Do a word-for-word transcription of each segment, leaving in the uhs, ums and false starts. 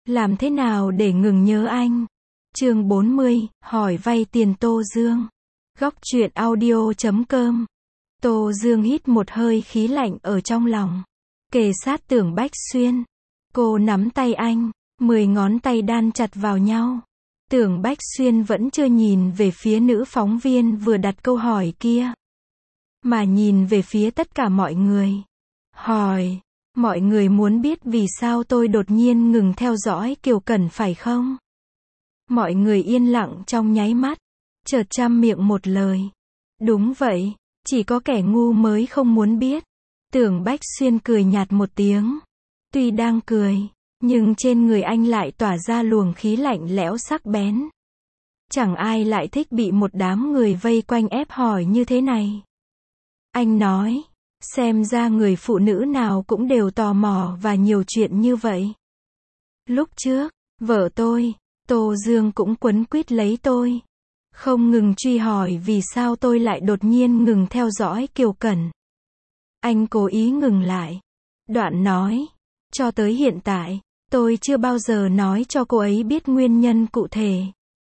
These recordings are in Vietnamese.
Làm thế nào để ngừng nhớ anh? Chương bốn mươi, hỏi vay tiền Tô Dương. Góc truyện audio chấm com. Tô Dương hít một hơi khí lạnh ở trong lòng. Kề sát Tưởng Bách Xuyên. Cô nắm tay anh, mười ngón tay đan chặt vào nhau. Tưởng Bách Xuyên vẫn chưa nhìn về phía nữ phóng viên vừa đặt câu hỏi kia, mà nhìn về phía tất cả mọi người. Hỏi, mọi người muốn biết vì sao tôi đột nhiên ngừng theo dõi Kiều Cẩn phải không? Mọi người yên lặng trong nháy mắt, chợt trăm miệng một lời. Đúng vậy, chỉ có kẻ ngu mới không muốn biết. Tưởng Bách Xuyên cười nhạt một tiếng. Tuy đang cười, nhưng trên người anh lại tỏa ra luồng khí lạnh lẽo sắc bén. Chẳng ai lại thích bị một đám người vây quanh ép hỏi như thế này. Anh nói, xem ra người phụ nữ nào cũng đều tò mò và nhiều chuyện như vậy. Lúc trước, vợ tôi, Tô Dương cũng quấn quýt lấy tôi, không ngừng truy hỏi vì sao tôi lại đột nhiên ngừng theo dõi Kiều Cẩn. Anh cố ý ngừng lại. Đoạn nói, cho tới hiện tại, tôi chưa bao giờ nói cho cô ấy biết nguyên nhân cụ thể.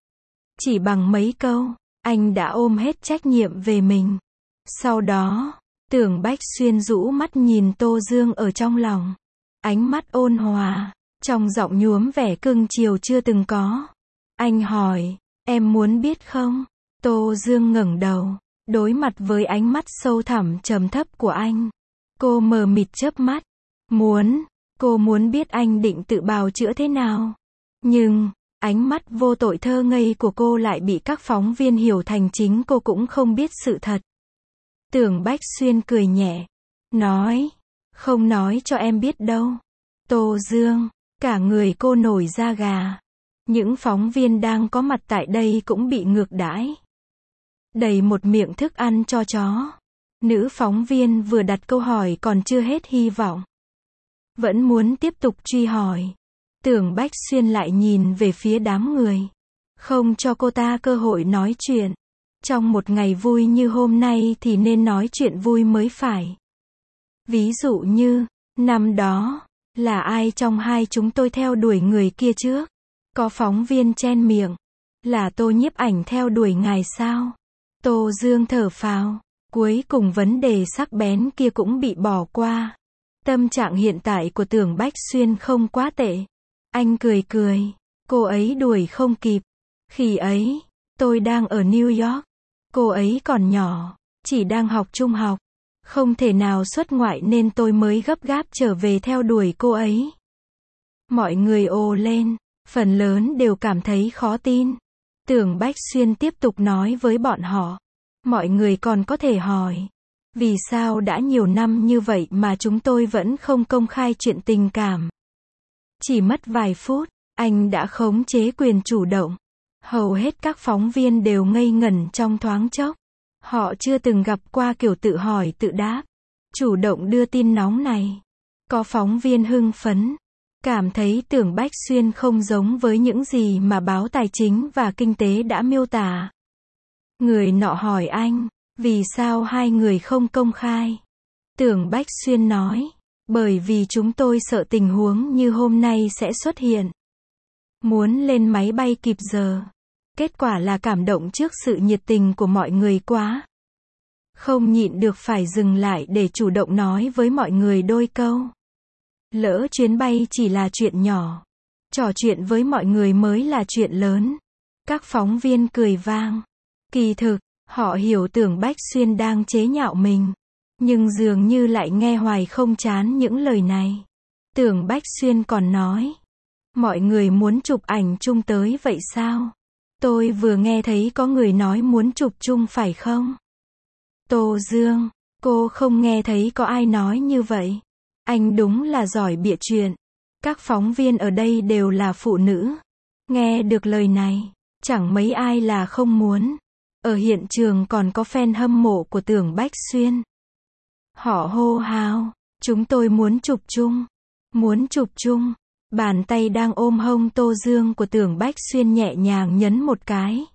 Chỉ bằng mấy câu, anh đã ôm hết trách nhiệm về mình. Sau đó, Tưởng Bách Xuyên rũ mắt nhìn Tô Dương ở trong lòng. Ánh mắt ôn hòa, trong giọng nhuốm vẻ cưng chiều chưa từng có. Anh hỏi, em muốn biết không? Tô Dương ngẩng đầu, đối mặt với ánh mắt sâu thẳm trầm thấp của anh. Cô mờ mịt chớp mắt. Muốn, cô muốn biết anh định tự bào chữa thế nào. Nhưng, ánh mắt vô tội thơ ngây của cô lại bị các phóng viên hiểu thành chính cô cũng không biết sự thật. Tưởng Bách Xuyên cười nhẹ, nói, không nói cho em biết đâu. Tô Dương, cả người cô nổi da gà. Những phóng viên đang có mặt tại đây cũng bị ngược đãi. Đầy một miệng thức ăn cho chó. Nữ phóng viên vừa đặt câu hỏi còn chưa hết hy vọng, vẫn muốn tiếp tục truy hỏi. Tưởng Bách Xuyên lại nhìn về phía đám người, không cho cô ta cơ hội nói chuyện. Trong một ngày vui như hôm nay thì nên nói chuyện vui mới phải. Ví dụ như, năm đó, là ai trong hai chúng tôi theo đuổi người kia trước? Có phóng viên chen miệng, là Tô Nhiếp Ảnh theo đuổi ngài sao? Tô Dương thở phào, cuối cùng vấn đề sắc bén kia cũng bị bỏ qua. Tâm trạng hiện tại của Tưởng Bách Xuyên không quá tệ. Anh cười cười, cô ấy đuổi không kịp. Khi ấy, tôi đang ở New York. Cô ấy còn nhỏ, chỉ đang học trung học. Không thể nào xuất ngoại nên tôi mới gấp gáp trở về theo đuổi cô ấy. Mọi người ồ lên, phần lớn đều cảm thấy khó tin. Tưởng Bách Xuyên tiếp tục nói với bọn họ. Mọi người còn có thể hỏi, vì sao đã nhiều năm như vậy mà chúng tôi vẫn không công khai chuyện tình cảm? Chỉ mất vài phút, anh đã khống chế quyền chủ động. Hầu hết các phóng viên đều ngây ngẩn trong thoáng chốc. Họ chưa từng gặp qua kiểu tự hỏi tự đáp, chủ động đưa tin nóng này. Có phóng viên hưng phấn, cảm thấy Tưởng Bách Xuyên không giống với những gì mà báo Tài chính và Kinh tế đã miêu tả. Người nọ hỏi anh, vì sao hai người không công khai? Tưởng Bách Xuyên nói, bởi vì chúng tôi sợ tình huống như hôm nay sẽ xuất hiện. Muốn lên máy bay kịp giờ. Kết quả là cảm động trước sự nhiệt tình của mọi người quá. Không nhịn được phải dừng lại để chủ động nói với mọi người đôi câu. Lỡ chuyến bay chỉ là chuyện nhỏ, trò chuyện với mọi người mới là chuyện lớn. Các phóng viên cười vang. Kỳ thực, họ hiểu Tưởng Bách Xuyên đang chế nhạo mình, nhưng dường như lại nghe hoài không chán những lời này. Tưởng Bách Xuyên còn nói, mọi người muốn chụp ảnh chung tới vậy sao? Tôi vừa nghe thấy có người nói muốn chụp chung phải không? Tô Dương, cô không nghe thấy có ai nói như vậy. Anh đúng là giỏi bịa chuyện. Các phóng viên ở đây đều là phụ nữ. Nghe được lời này, chẳng mấy ai là không muốn. Ở hiện trường còn có fan hâm mộ của Tưởng Bách Xuyên. Họ hô hào, chúng tôi muốn chụp chung. Muốn chụp chung. Bàn tay đang ôm hông Tô Dương của Tưởng Bách Xuyên nhẹ nhàng nhấn một cái.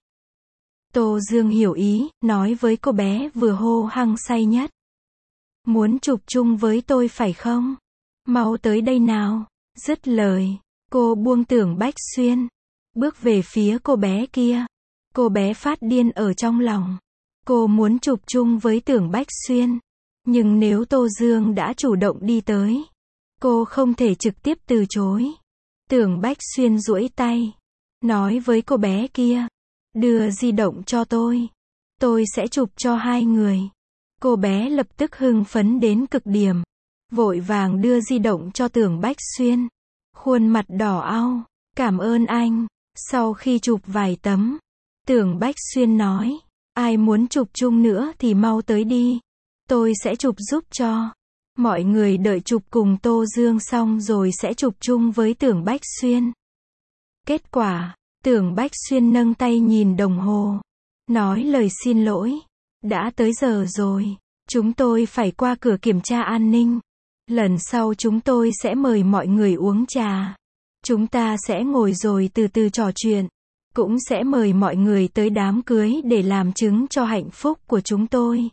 Tô Dương hiểu ý, nói với cô bé vừa hô hăng say nhất. Muốn chụp chung với tôi phải không? Mau tới đây nào. Dứt lời, Cô buông Tưởng Bách Xuyên, bước về phía cô bé kia. Cô bé phát điên ở trong lòng. Cô muốn chụp chung với Tưởng Bách Xuyên. Nhưng nếu Tô Dương đã chủ động đi tới, cô không thể trực tiếp từ chối. Tưởng Bách Xuyên duỗi tay, nói với cô bé kia, đưa di động cho tôi. Tôi sẽ chụp cho hai người. Cô bé lập tức hưng phấn đến cực điểm. Vội vàng đưa di động cho Tưởng Bách Xuyên. Khuôn mặt đỏ au, cảm ơn anh. Sau khi chụp vài tấm, Tưởng Bách Xuyên nói, ai muốn chụp chung nữa thì mau tới đi. Tôi sẽ chụp giúp cho. Mọi người đợi chụp cùng Tô Dương xong rồi sẽ chụp chung với Tưởng Bách Xuyên. Kết quả, Tưởng Bách Xuyên nâng tay nhìn đồng hồ, nói lời xin lỗi. Đã tới giờ rồi, chúng tôi phải qua cửa kiểm tra an ninh. Lần sau chúng tôi sẽ mời mọi người uống trà. Chúng ta sẽ ngồi rồi từ từ trò chuyện. Cũng sẽ mời mọi người tới đám cưới để làm chứng cho hạnh phúc của chúng tôi.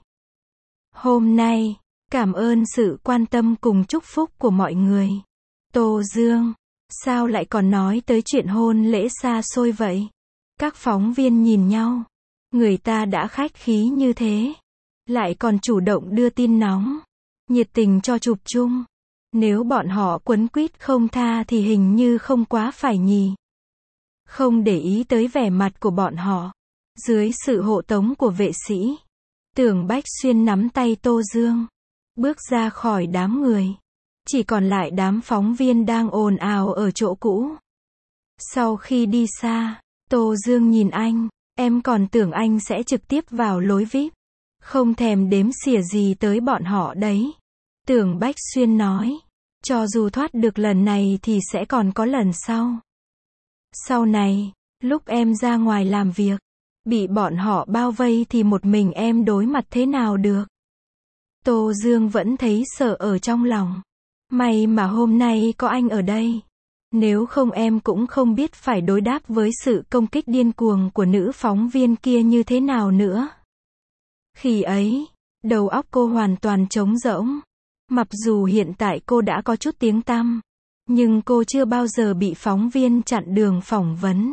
Hôm nay, cảm ơn sự quan tâm cùng chúc phúc của mọi người. Tô Dương, sao lại còn nói tới chuyện hôn lễ xa xôi vậy? Các phóng viên nhìn nhau. Người ta đã khách khí như thế, lại còn chủ động đưa tin nóng, nhiệt tình cho chụp chung. Nếu bọn họ quấn quýt không tha thì hình như không quá phải nhỉ. Không để ý tới vẻ mặt của bọn họ. Dưới sự hộ tống của vệ sĩ, Tưởng Bách Xuyên nắm tay Tô Dương, bước ra khỏi đám người. Chỉ còn lại đám phóng viên đang ồn ào ở chỗ cũ. Sau khi đi xa, Tô Dương nhìn anh, em còn tưởng anh sẽ trực tiếp vào lối vi ai pi. Không thèm đếm xỉa gì tới bọn họ đấy. Tưởng Bách Xuyên nói, cho dù thoát được lần này thì sẽ còn có lần sau. Sau này, lúc em ra ngoài làm việc, bị bọn họ bao vây thì một mình em đối mặt thế nào được? Tô Dương vẫn thấy sợ ở trong lòng. May mà hôm nay có anh ở đây. Nếu không em cũng không biết phải đối đáp với sự công kích điên cuồng của nữ phóng viên kia như thế nào nữa. Khi ấy, đầu óc cô hoàn toàn trống rỗng. Mặc dù hiện tại cô đã có chút tiếng tăm, nhưng cô chưa bao giờ bị phóng viên chặn đường phỏng vấn.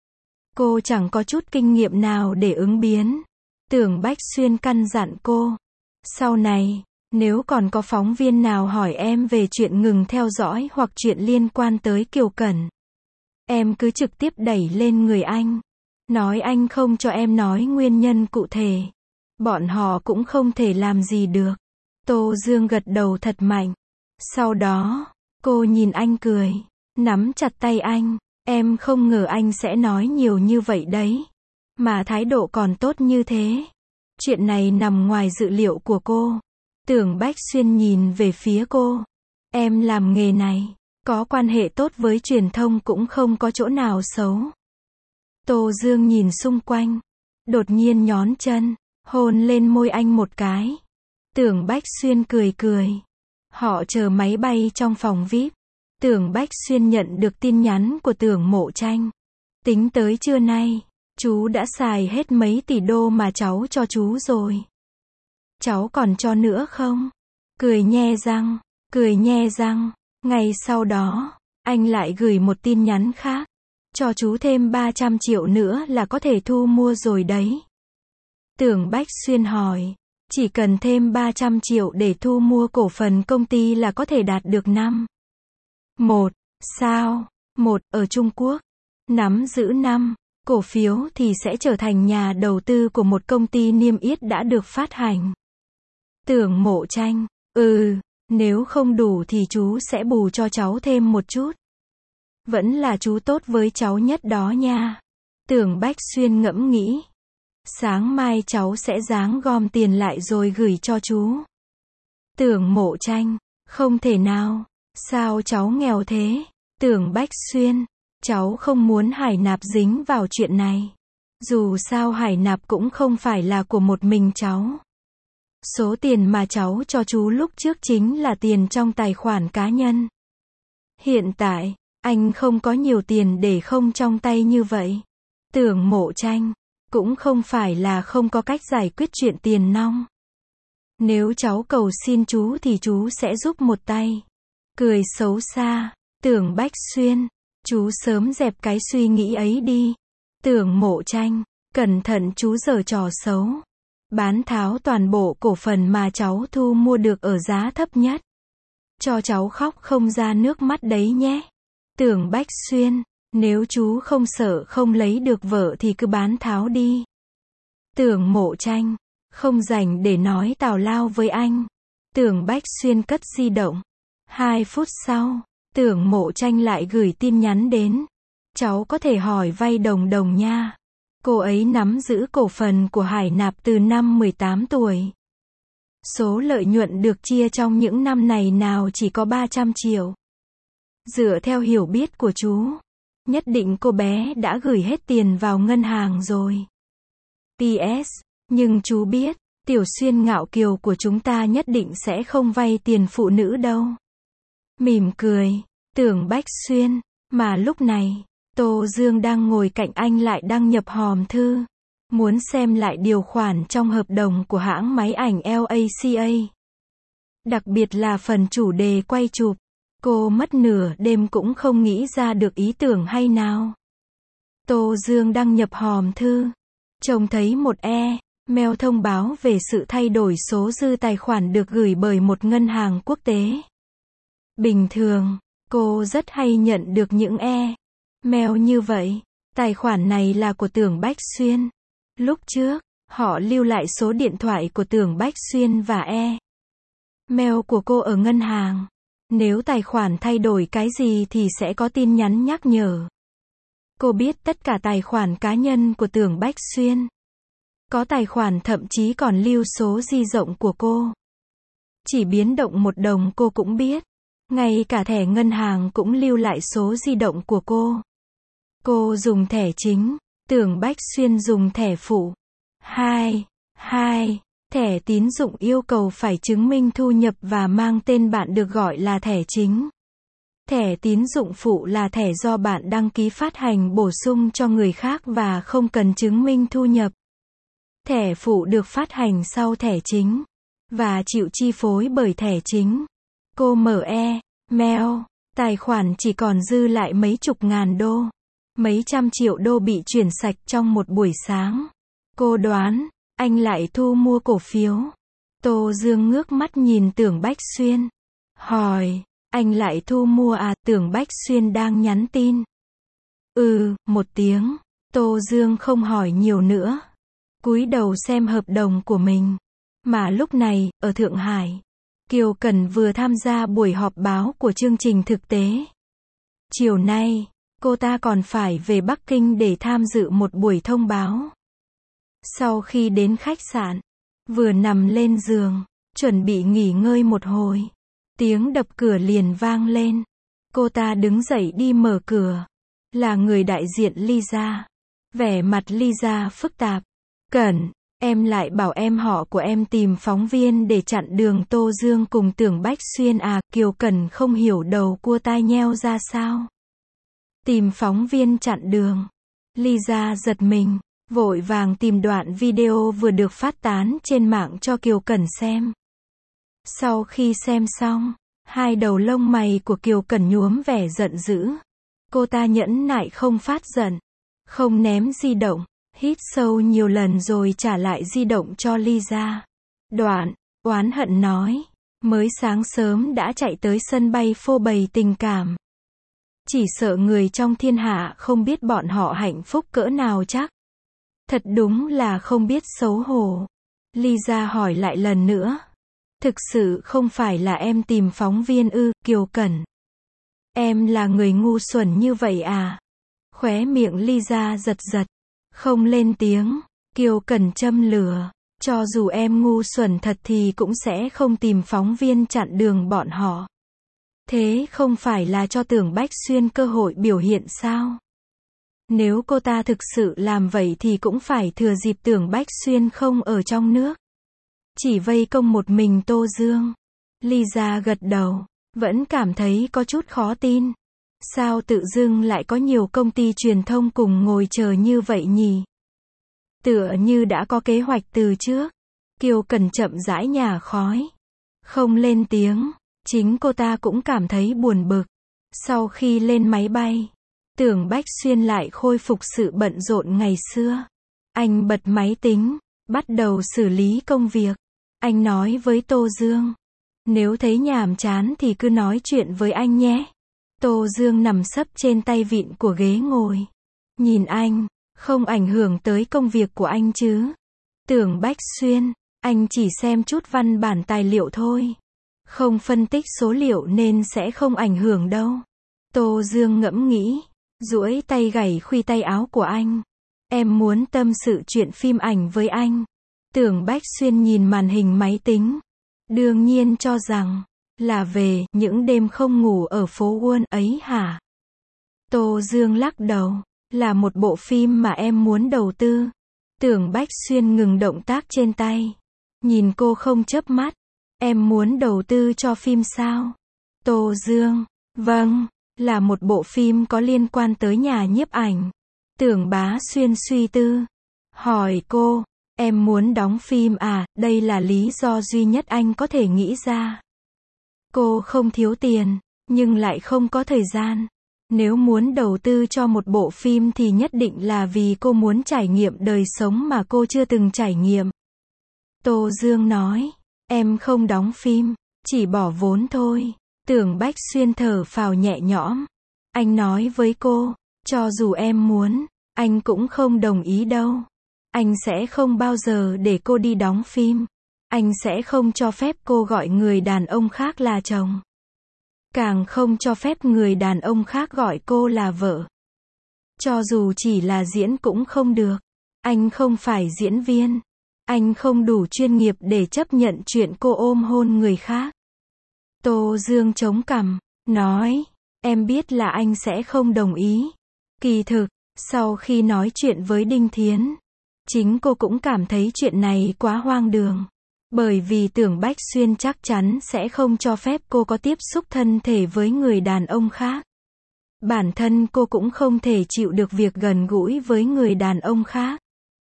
Cô chẳng có chút kinh nghiệm nào để ứng biến. Tưởng Bách Xuyên căn dặn cô, sau này, nếu còn có phóng viên nào hỏi em về chuyện ngừng theo dõi hoặc chuyện liên quan tới Kiều Cẩn, em cứ trực tiếp đẩy lên người anh. Nói anh không cho em nói nguyên nhân cụ thể. Bọn họ cũng không thể làm gì được. Tô Dương gật đầu thật mạnh. Sau đó, cô nhìn anh cười, nắm chặt tay anh. Em không ngờ anh sẽ nói nhiều như vậy đấy. Mà thái độ còn tốt như thế. Chuyện này nằm ngoài dự liệu của cô. Tưởng Bách Xuyên nhìn về phía cô. Em làm nghề này, có quan hệ tốt với truyền thông cũng không có chỗ nào xấu. Tô Dương nhìn xung quanh, đột nhiên nhón chân, hôn lên môi anh một cái. Tưởng Bách Xuyên cười cười. Họ chờ máy bay trong phòng vi ai pi. Tưởng Bách Xuyên nhận được tin nhắn của Tưởng Mộ Tranh. Tính tới trưa nay, chú đã xài hết mấy tỷ đô mà cháu cho chú rồi. Cháu còn cho nữa không? Cười nhe răng, cười nhe răng. Ngày sau đó, anh lại gửi một tin nhắn khác. Cho chú thêm ba trăm triệu nữa là có thể thu mua rồi đấy. Tưởng Bách Xuyên hỏi, chỉ cần thêm ba trăm triệu để thu mua cổ phần công ty là có thể đạt được năm. Một, sao? Một, ở Trung Quốc. Nắm giữ năm cổ phiếu thì sẽ trở thành nhà đầu tư của một công ty niêm yết đã được phát hành. Tưởng Mộ Tranh, ừ, nếu không đủ thì chú sẽ bù cho cháu thêm một chút. Vẫn là chú tốt với cháu nhất đó nha. Tưởng Bách Xuyên ngẫm nghĩ. Sáng mai cháu sẽ ráng gom tiền lại rồi gửi cho chú. Tưởng Mộ Tranh, không thể nào. Sao cháu nghèo thế? Tưởng Bách Xuyên, cháu không muốn Hải Nạp dính vào chuyện này. Dù sao Hải Nạp cũng không phải là của một mình cháu. Số tiền mà cháu cho chú lúc trước chính là tiền trong tài khoản cá nhân. Hiện tại, anh không có nhiều tiền để không trong tay như vậy. Tưởng Mộ Tranh, cũng không phải là không có cách giải quyết chuyện tiền nong. Nếu cháu cầu xin chú thì chú sẽ giúp một tay. Cười xấu xa, Tưởng Bách Xuyên, Chú sớm dẹp cái suy nghĩ ấy đi. Tưởng Mộ Tranh, cẩn thận chú giở trò xấu. Bán tháo toàn bộ cổ phần mà cháu thu mua được ở giá thấp nhất. Cho cháu khóc không ra nước mắt đấy nhé. Tưởng Bách Xuyên, nếu chú không sợ không lấy được vợ thì cứ bán tháo đi. Tưởng Mộ Tranh, không rảnh để nói tào lao với anh. Tưởng Bách Xuyên cất di động. Hai phút sau, Tưởng Mộ Tranh lại gửi tin nhắn đến. Cháu có thể hỏi vay Đồng Đồng nha. Cô ấy nắm giữ cổ phần của Hải Nạp từ năm mười tám tuổi. Số lợi nhuận được chia trong những năm này nào chỉ có ba trăm triệu. Dựa theo hiểu biết của chú, nhất định cô bé đã gửi hết tiền vào ngân hàng rồi. pê ét. Nhưng chú biết, Tiểu Xuyên ngạo kiều của chúng ta nhất định sẽ không vay tiền phụ nữ đâu. Mỉm cười, Tưởng Bách Xuyên, mà lúc này, Tô Dương đang ngồi cạnh anh lại đăng nhập hòm thư. Muốn xem lại điều khoản trong hợp đồng của hãng máy ảnh lờ a xê a. Đặc biệt là phần chủ đề quay chụp. Cô mất nửa đêm cũng không nghĩ ra được ý tưởng hay nào. Tô Dương đăng nhập hòm thư. Trông thấy một e-mail thông báo về sự thay đổi số dư tài khoản được gửi bởi một ngân hàng quốc tế. Bình thường, cô rất hay nhận được những e-mail như vậy. Tài khoản này là của Tưởng Bách Xuyên. Lúc trước, họ lưu lại số điện thoại của Tưởng Bách Xuyên và e-mail của cô ở ngân hàng. Nếu tài khoản thay đổi cái gì thì sẽ có tin nhắn nhắc nhở. Cô biết tất cả tài khoản cá nhân của Tưởng Bách Xuyên. Có tài khoản thậm chí còn lưu số di động của cô. Chỉ biến động một đồng cô cũng biết. Ngay cả thẻ ngân hàng cũng lưu lại số di động của cô. Cô dùng thẻ chính, Tưởng Bách Xuyên dùng thẻ phụ. Hai. Hai. Thẻ tín dụng yêu cầu phải chứng minh thu nhập và mang tên bạn được gọi là thẻ chính. Thẻ tín dụng phụ là thẻ do bạn đăng ký phát hành bổ sung cho người khác và không cần chứng minh thu nhập. Thẻ phụ được phát hành sau thẻ chính và chịu chi phối bởi thẻ chính. Cô mở e-mail, tài khoản chỉ còn dư lại mấy chục ngàn đô. Mấy trăm triệu đô bị chuyển sạch trong một buổi sáng. Cô đoán, anh lại thu mua cổ phiếu. Tô Dương ngước mắt nhìn Tưởng Bách Xuyên. Hỏi, anh lại thu mua à? Tưởng Bách Xuyên đang nhắn tin. Ừ, một tiếng. Tô Dương không hỏi nhiều nữa. Cúi đầu xem hợp đồng của mình. Mà lúc này, ở Thượng Hải, Kiều Cẩn vừa tham gia buổi họp báo của chương trình thực tế. Chiều nay, cô ta còn phải về Bắc Kinh để tham dự một buổi thông báo. Sau khi đến khách sạn, vừa nằm lên giường, chuẩn bị nghỉ ngơi một hồi, tiếng đập cửa liền vang lên. Cô ta đứng dậy đi mở cửa. Là người đại diện Lisa. Vẻ mặt Lisa phức tạp. Cẩn, em lại bảo em họ của em tìm phóng viên để chặn đường Tô Dương cùng Tưởng Bách Xuyên à? Kiều Cẩn không hiểu đầu cua tai nheo ra sao. Tìm phóng viên chặn đường. Lisa giật mình, vội vàng tìm đoạn video vừa được phát tán trên mạng cho Kiều Cẩn xem. Sau khi xem xong, hai đầu lông mày của Kiều Cẩn nhuốm vẻ giận dữ. Cô ta nhẫn nại không phát giận, không ném di động, hít sâu nhiều lần rồi trả lại di động cho Lisa. Đoạn, oán hận nói, mới sáng sớm đã chạy tới sân bay phô bày tình cảm. Chỉ sợ người trong thiên hạ không biết bọn họ hạnh phúc cỡ nào chắc. Thật đúng là không biết xấu hổ. Lisa hỏi lại lần nữa. Thực sự không phải là em tìm phóng viên ư? Kiều Cẩn, em là người ngu xuẩn như vậy à? Khóe miệng Lisa giật giật, không lên tiếng. Kiều Cẩn châm lửa. Cho dù em ngu xuẩn thật thì cũng sẽ không tìm phóng viên chặn đường bọn họ. Thế không phải là cho Tưởng Bách Xuyên cơ hội biểu hiện sao? Nếu cô ta thực sự làm vậy thì cũng phải thừa dịp Tưởng Bách Xuyên không ở trong nước. Chỉ vây công một mình Tô Dương. Lisa gật đầu, vẫn cảm thấy có chút khó tin. Sao tự dưng lại có nhiều công ty truyền thông cùng ngồi chờ như vậy nhỉ? Tựa như đã có kế hoạch từ trước. Kiều Cẩn chậm rãi nhả khói, không lên tiếng. Chính cô ta cũng cảm thấy buồn bực. Sau khi lên máy bay, Tưởng Bách Xuyên lại khôi phục sự bận rộn ngày xưa. Anh bật máy tính, bắt đầu xử lý công việc. Anh nói với Tô Dương, nếu thấy nhàm chán thì cứ nói chuyện với anh nhé. Tô Dương nằm sấp trên tay vịn của ghế ngồi. Nhìn anh, không ảnh hưởng tới công việc của anh chứ. Tưởng Bách Xuyên, anh chỉ xem chút văn bản tài liệu thôi. Không phân tích số liệu nên sẽ không ảnh hưởng đâu. Tô Dương ngẫm nghĩ, duỗi tay gảy khuy tay áo của anh. Em muốn tâm sự chuyện phim ảnh với anh. Tưởng Bách Xuyên nhìn màn hình máy tính. Đương nhiên cho rằng, là về những đêm không ngủ ở phố Wall ấy hả? Tô Dương lắc đầu, là một bộ phim mà em muốn đầu tư. Tưởng Bách Xuyên ngừng động tác trên tay. Nhìn cô không chớp mắt. Em muốn đầu tư cho phim sao? Tô Dương, vâng, là một bộ phim có liên quan tới nhà nhiếp ảnh. Tưởng Bá Xuyên suy tư. Hỏi cô, em muốn đóng phim à, đây là lý do duy nhất anh có thể nghĩ ra. Cô không thiếu tiền, nhưng lại không có thời gian. Nếu muốn đầu tư cho một bộ phim thì nhất định là vì cô muốn trải nghiệm đời sống mà cô chưa từng trải nghiệm. Tô Dương nói, em không đóng phim, chỉ bỏ vốn thôi. Tưởng Bách Xuyên thở phào nhẹ nhõm. Anh nói với cô, cho dù em muốn, anh cũng không đồng ý đâu. Anh sẽ không bao giờ để cô đi đóng phim. Anh sẽ không cho phép cô gọi người đàn ông khác là chồng. Càng không cho phép người đàn ông khác gọi cô là vợ. Cho dù chỉ là diễn cũng không được. Anh không phải diễn viên. Anh không đủ chuyên nghiệp để chấp nhận chuyện cô ôm hôn người khác. Tô Dương chống cằm, nói, em biết là anh sẽ không đồng ý. Kỳ thực, sau khi nói chuyện với Đinh Thiến, chính cô cũng cảm thấy chuyện này quá hoang đường. Bởi vì Tưởng Bách Xuyên chắc chắn sẽ không cho phép cô có tiếp xúc thân thể với người đàn ông khác. Bản thân cô cũng không thể chịu được việc gần gũi với người đàn ông khác.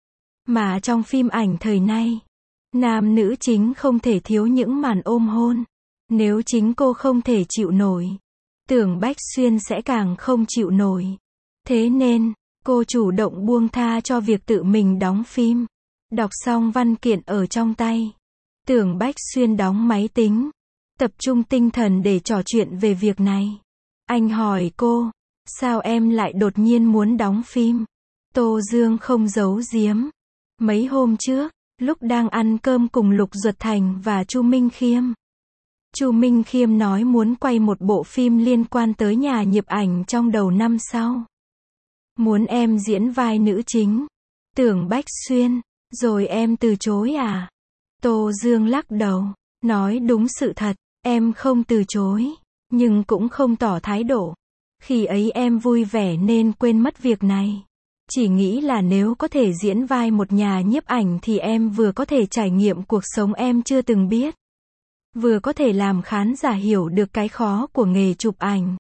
Mà trong phim ảnh thời nay, nam nữ chính không thể thiếu những màn ôm hôn. Nếu chính cô không thể chịu nổi, Tưởng Bách Xuyên sẽ càng không chịu nổi. Thế nên, cô chủ động buông tha cho việc tự mình đóng phim. Đọc xong văn kiện ở trong tay, Tưởng Bách Xuyên đóng máy tính, tập trung tinh thần để trò chuyện về việc này. Anh hỏi cô, sao em lại đột nhiên muốn đóng phim? Tô Dương không giấu giếm. Mấy hôm trước, lúc đang ăn cơm cùng Lục Duật Thành và Chu Minh Khiêm, Chu Minh Khiêm nói muốn quay một bộ phim liên quan tới nhà nhiếp ảnh trong đầu năm sau. Muốn em diễn vai nữ chính. Tưởng Bách Xuyên, rồi em từ chối à? Tô Dương lắc đầu, nói đúng sự thật, em không từ chối, nhưng cũng không tỏ thái độ. Khi ấy em vui vẻ nên quên mất việc này. Chỉ nghĩ là nếu có thể diễn vai một nhà nhiếp ảnh thì em vừa có thể trải nghiệm cuộc sống em chưa từng biết, vừa có thể làm khán giả hiểu được cái khó của nghề chụp ảnh.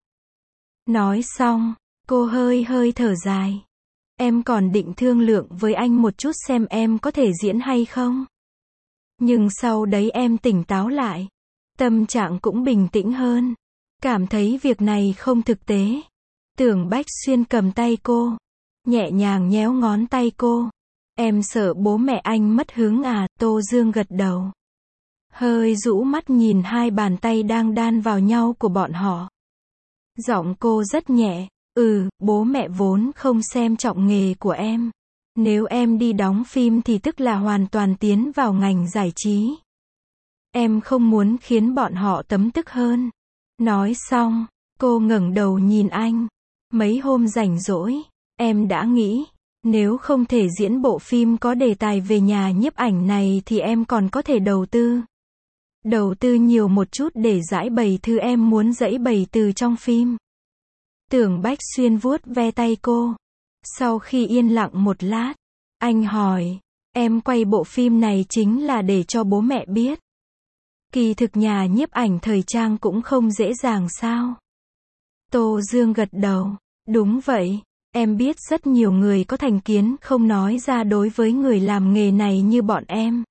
Nói xong, cô hơi hơi thở dài. Em còn định thương lượng với anh một chút xem em có thể diễn hay không. Nhưng sau đấy em tỉnh táo lại. Tâm trạng cũng bình tĩnh hơn. Cảm thấy việc này không thực tế. Tưởng Bách Xuyên cầm tay cô, nhẹ nhàng nhéo ngón tay cô. Em sợ bố mẹ anh mất hứng à? Tô Dương gật đầu, hơi rũ mắt nhìn hai bàn tay đang đan vào nhau của bọn họ. Giọng cô rất nhẹ. Ừ, bố mẹ vốn không xem trọng nghề của em. Nếu em đi đóng phim thì tức là hoàn toàn tiến vào ngành giải trí. Em không muốn khiến bọn họ tấm tức hơn. Nói xong, cô ngẩng đầu nhìn anh. Mấy hôm rảnh rỗi, em đã nghĩ, nếu không thể diễn bộ phim có đề tài về nhà nhiếp ảnh này thì em còn có thể đầu tư. Đầu tư nhiều một chút để giải bày thứ em muốn giãi bày từ trong phim. Tưởng Bách Xuyên vuốt ve tay cô. Sau khi yên lặng một lát, anh hỏi, em quay bộ phim này chính là để cho bố mẹ biết. Kỳ thực nhà nhiếp ảnh thời trang cũng không dễ dàng sao? Tô Dương gật đầu, đúng vậy, em biết rất nhiều người có thành kiến không nói ra đối với người làm nghề này như bọn em.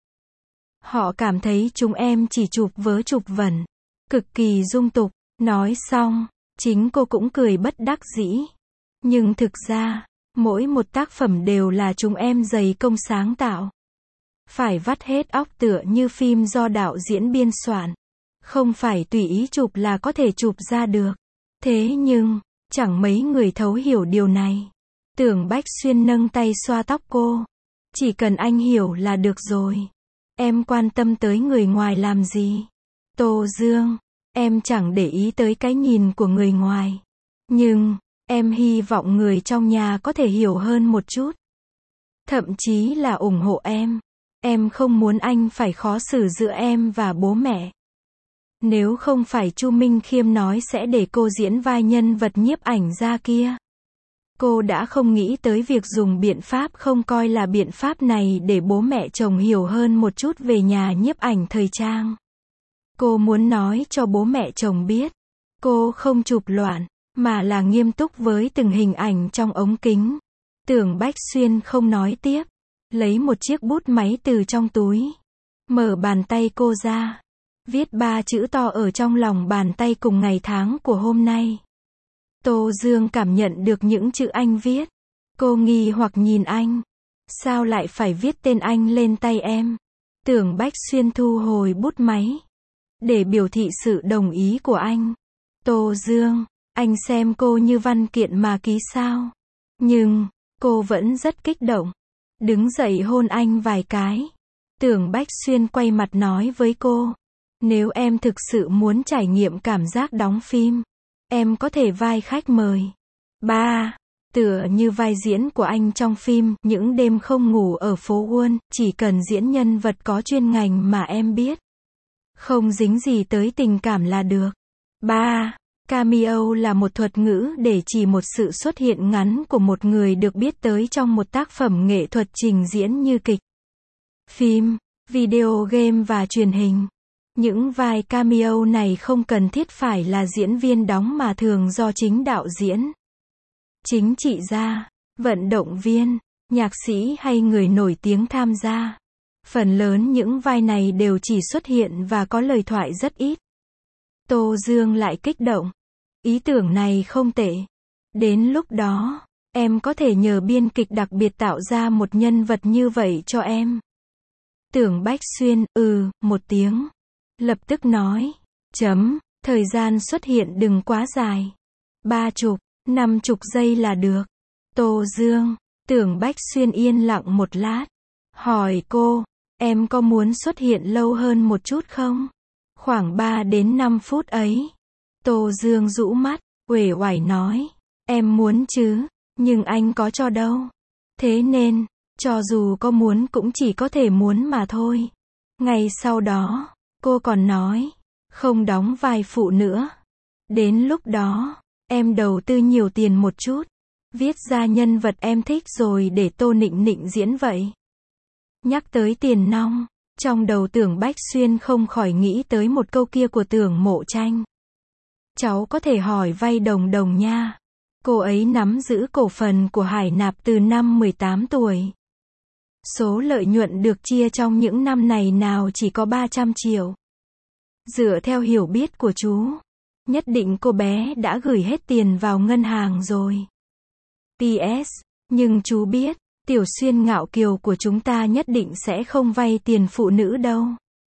Họ cảm thấy chúng em chỉ chụp vớ chụp vẩn, cực kỳ dung tục. Nói xong, chính cô cũng cười bất đắc dĩ. Nhưng thực ra, mỗi một tác phẩm đều là chúng em dày công sáng tạo. Phải vắt hết óc tựa như phim do đạo diễn biên soạn. Không phải tùy ý chụp là có thể chụp ra được. Thế nhưng, chẳng mấy người thấu hiểu điều này. Tưởng Bách Xuyên nâng tay xoa tóc cô. Chỉ cần anh hiểu là được rồi. Em quan tâm tới người ngoài làm gì? Tô Dương, em chẳng để ý tới cái nhìn của người ngoài. Nhưng, em hy vọng người trong nhà có thể hiểu hơn một chút. Thậm chí là ủng hộ em. Em không muốn anh phải khó xử giữa em và bố mẹ. Nếu không phải Chu Minh Khiêm nói sẽ để cô diễn vai nhân vật nhiếp ảnh gia kia. Cô đã không nghĩ tới việc dùng biện pháp không coi là biện pháp này để bố mẹ chồng hiểu hơn một chút về nhà nhiếp ảnh thời trang. Cô muốn nói cho bố mẹ chồng biết, cô không chụp loạn, mà là nghiêm túc với từng hình ảnh trong ống kính. Tưởng Bách Xuyên không nói tiếp, lấy một chiếc bút máy từ trong túi, mở bàn tay cô ra, viết ba chữ to ở trong lòng bàn tay cùng ngày tháng của hôm nay. Tô Dương cảm nhận được những chữ anh viết. Cô nghi hoặc nhìn anh. Sao lại phải viết tên anh lên tay em? Tưởng Bách Xuyên thu hồi bút máy, để biểu thị sự đồng ý của anh. Tô Dương, anh xem cô như văn kiện mà ký sao? Nhưng, cô vẫn rất kích động. Đứng dậy hôn anh vài cái. Tưởng Bách Xuyên quay mặt nói với cô. Nếu em thực sự muốn trải nghiệm cảm giác đóng phim, em có thể vai khách mời. Ba, tựa như vai diễn của anh trong phim Những đêm không ngủ ở phố Wall, chỉ cần diễn nhân vật có chuyên ngành mà em biết. Không dính gì tới tình cảm là được. Ba, cameo là một thuật ngữ để chỉ một sự xuất hiện ngắn của một người được biết tới trong một tác phẩm nghệ thuật trình diễn như kịch, phim, video game và truyền hình. Những vai cameo này không cần thiết phải là diễn viên đóng mà thường do chính đạo diễn, chính trị gia, vận động viên, nhạc sĩ hay người nổi tiếng tham gia. Phần lớn những vai này đều chỉ xuất hiện và có lời thoại rất ít. Tô Dương lại kích động. Ý tưởng này không tệ. Đến lúc đó, em có thể nhờ biên kịch đặc biệt tạo ra một nhân vật như vậy cho em. Tưởng Bách Xuyên, ừ, một tiếng. Lập tức nói, chấm, thời gian xuất hiện đừng quá dài. Ba chục, năm chục giây là được. Tô Dương, Tưởng Bách Xuyên yên lặng một lát. Hỏi cô, em có muốn xuất hiện lâu hơn một chút không? Khoảng ba đến năm phút ấy. Tô Dương rũ mắt, uể oải nói, em muốn chứ, nhưng anh có cho đâu. Thế nên, cho dù có muốn cũng chỉ có thể muốn mà thôi. Ngày sau đó, cô còn nói, không đóng vai phụ nữa. Đến lúc đó, em đầu tư nhiều tiền một chút, viết ra nhân vật em thích rồi để Tô Nịnh Nịnh diễn vậy. Nhắc tới tiền nong, trong đầu Tưởng Bách Xuyên không khỏi nghĩ tới một câu kia của Tưởng Mộ Tranh. Cháu có thể hỏi vay Đồng Đồng nha. Cô ấy nắm giữ cổ phần của Hải Nạp từ năm mười tám tuổi. Số lợi nhuận được chia trong những năm này nào chỉ có ba trăm triệu. Dựa theo hiểu biết của chú, nhất định cô bé đã gửi hết tiền vào ngân hàng rồi. pê ét, nhưng chú biết, Tiểu Xuyên ngạo kiều của chúng ta nhất định sẽ không vay tiền phụ nữ đâu.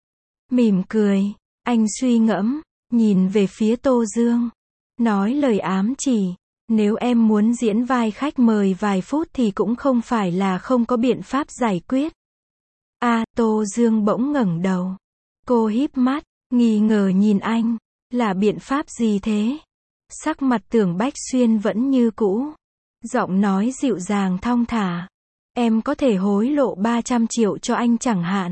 Mỉm cười, anh suy ngẫm, nhìn về phía Tô Dương. Nói lời ám chỉ, nếu em muốn diễn vai khách mời vài phút thì cũng không phải là không có biện pháp giải quyết. À, Tô Dương bỗng ngẩng đầu. Cô híp mắt, nghi ngờ nhìn anh. Là biện pháp gì thế? Sắc mặt Tưởng Bách Xuyên vẫn như cũ. Giọng nói dịu dàng thong thả. Em có thể hối lộ ba trăm triệu cho anh chẳng hạn.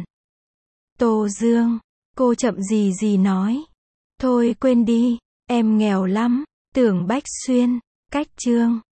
Tô Dương, cô chậm gì gì nói. Thôi quên đi, em nghèo lắm. Tưởng Bách Xuyên, cách chương.